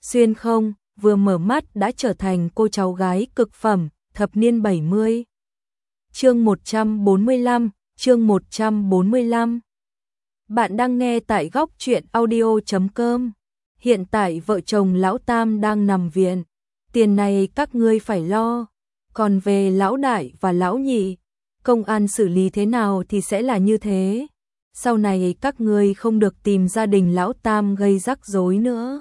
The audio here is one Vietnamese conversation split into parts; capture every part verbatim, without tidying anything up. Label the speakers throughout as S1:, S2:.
S1: xuyên không, vừa mở mắt đã trở thành cô cháu gái cực phẩm, thập niên bảy mươi. Chương một trăm bốn mươi lăm, chương một trăm bốn mươi lăm. Bạn đang nghe tại góc truyện audio chấm com. Hiện tại vợ chồng lão Tam đang nằm viện, tiền này các ngươi phải lo, còn về lão đại và lão nhị, công an xử lý thế nào thì sẽ là như thế. Sau này các ngươi không được tìm gia đình lão Tam gây rắc rối nữa.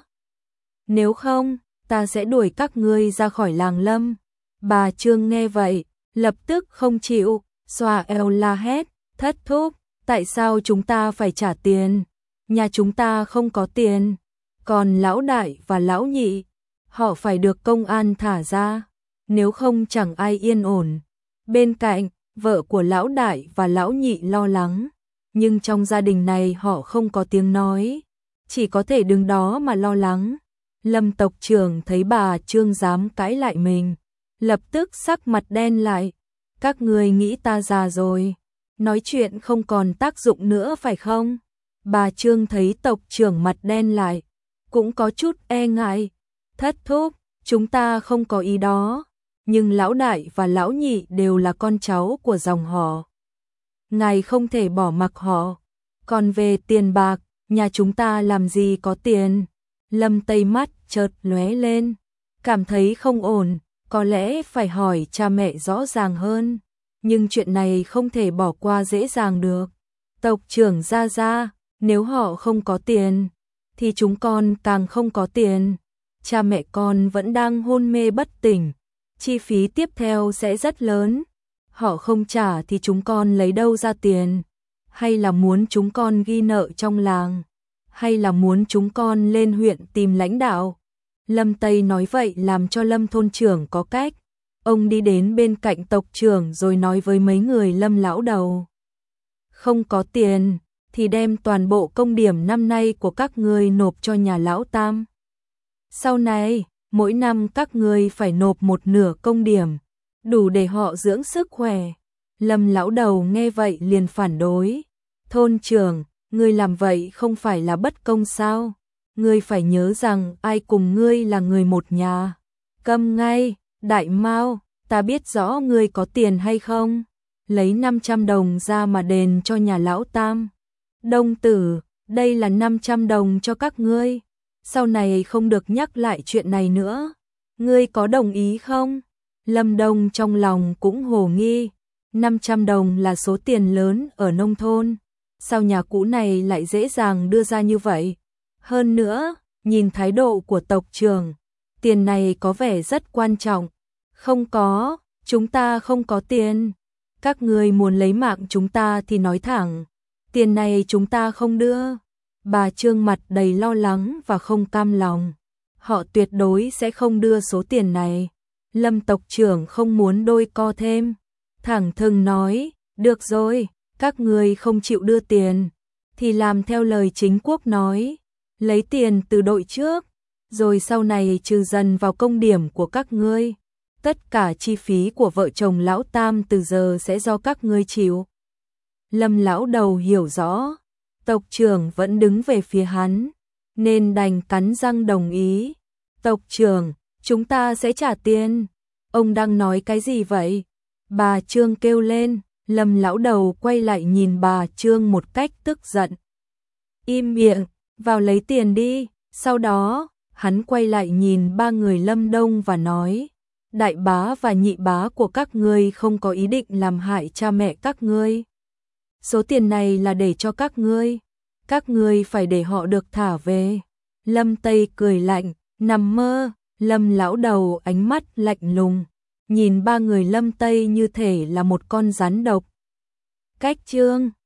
S1: Nếu không, ta sẽ đuổi các ngươi ra khỏi làng Lâm. Bà Trương nghe vậy, lập tức không chịu, xòa eo la hét, thất thúc, tại sao chúng ta phải trả tiền? Nhà chúng ta không có tiền. Còn lão đại và lão nhị, họ phải được công an thả ra, nếu không chẳng ai yên ổn. Bên cạnh, vợ của lão đại và lão nhị lo lắng, nhưng trong gia đình này họ không có tiếng nói, chỉ có thể đứng đó mà lo lắng. Lâm tộc trưởng thấy bà Trương dám cãi lại mình, lập tức sắc mặt đen lại. Các ngươi nghĩ ta già rồi, nói chuyện không còn tác dụng nữa phải không? Bà Trương thấy tộc trưởng mặt đen lại, cũng có chút e ngại. Thất thúc, chúng ta không có ý đó, nhưng lão đại và lão nhị đều là con cháu của dòng họ. Ngài không thể bỏ mặc họ. Còn về tiền bạc, nhà chúng ta làm gì có tiền? Lâm Tây mắt chợt lóe lên, cảm thấy không ổn, có lẽ phải hỏi cha mẹ rõ ràng hơn, nhưng chuyện này không thể bỏ qua dễ dàng được. Tộc trưởng ra ra, nếu họ không có tiền, thì chúng con càng không có tiền. Cha mẹ con vẫn đang hôn mê bất tỉnh, chi phí tiếp theo sẽ rất lớn. Họ không trả thì chúng con lấy đâu ra tiền? Hay là muốn chúng con ghi nợ trong làng? Hay là muốn chúng con lên huyện tìm lãnh đạo? Lâm Tây nói vậy làm cho Lâm thôn trưởng có cách. Ông đi đến bên cạnh tộc trưởng rồi nói với mấy người Lâm lão đầu. Không có tiền, thì đem toàn bộ công điểm năm nay của các ngươi nộp cho nhà lão Tam. Sau này, mỗi năm các ngươi phải nộp một nửa công điểm, đủ để họ dưỡng sức khỏe. Lâm lão đầu nghe vậy liền phản đối. Thôn trưởng, ngươi làm vậy không phải là bất công sao? Ngươi phải nhớ rằng ai cùng ngươi là người một nhà. Câm ngay, Đại Mao, ta biết rõ ngươi có tiền hay không? Lấy năm trăm đồng ra mà đền cho nhà lão Tam. Đông tử, đây là năm trăm đồng cho các ngươi. Sau này không được nhắc lại chuyện này nữa. Ngươi có đồng ý không? Lâm Đông trong lòng cũng hồ nghi. năm trăm đồng là số tiền lớn ở nông thôn. Sao nhà cũ này lại dễ dàng đưa ra như vậy? Hơn nữa, nhìn thái độ của tộc trưởng, tiền này có vẻ rất quan trọng. Không có, chúng ta không có tiền. Các ngươi muốn lấy mạng chúng ta thì nói thẳng. Tiền này chúng ta không đưa. Bà Trương mặt đầy lo lắng và không cam lòng. Họ tuyệt đối sẽ không đưa số tiền này. Lâm tộc trưởng không muốn đôi co thêm, thẳng thừng nói, được rồi, các ngươi không chịu đưa tiền, thì làm theo lời chính quốc nói, lấy tiền từ đội trước, rồi sau này trừ dần vào công điểm của các ngươi. Tất cả chi phí của vợ chồng lão Tam từ giờ sẽ do các ngươi chịu. Lâm lão đầu hiểu rõ, tộc trưởng vẫn đứng về phía hắn, nên đành cắn răng đồng ý. Tộc trưởng, chúng ta sẽ trả tiền. Ông đang nói cái gì vậy? Bà Trương kêu lên. Lâm lão đầu quay lại nhìn bà Trương một cách tức giận. Im miệng, vào lấy tiền đi. Sau đó, hắn quay lại nhìn ba người Lâm Đông và nói, đại bá và nhị bá của các ngươi không có ý định làm hại cha mẹ các ngươi. Số tiền này là để cho các ngươi. Các ngươi phải để họ được thả về. Lâm Tây cười lạnh, nằm mơ. Lâm lão đầu ánh mắt lạnh lùng, nhìn ba người Lâm Tây như thể là một con rắn độc. Cách chương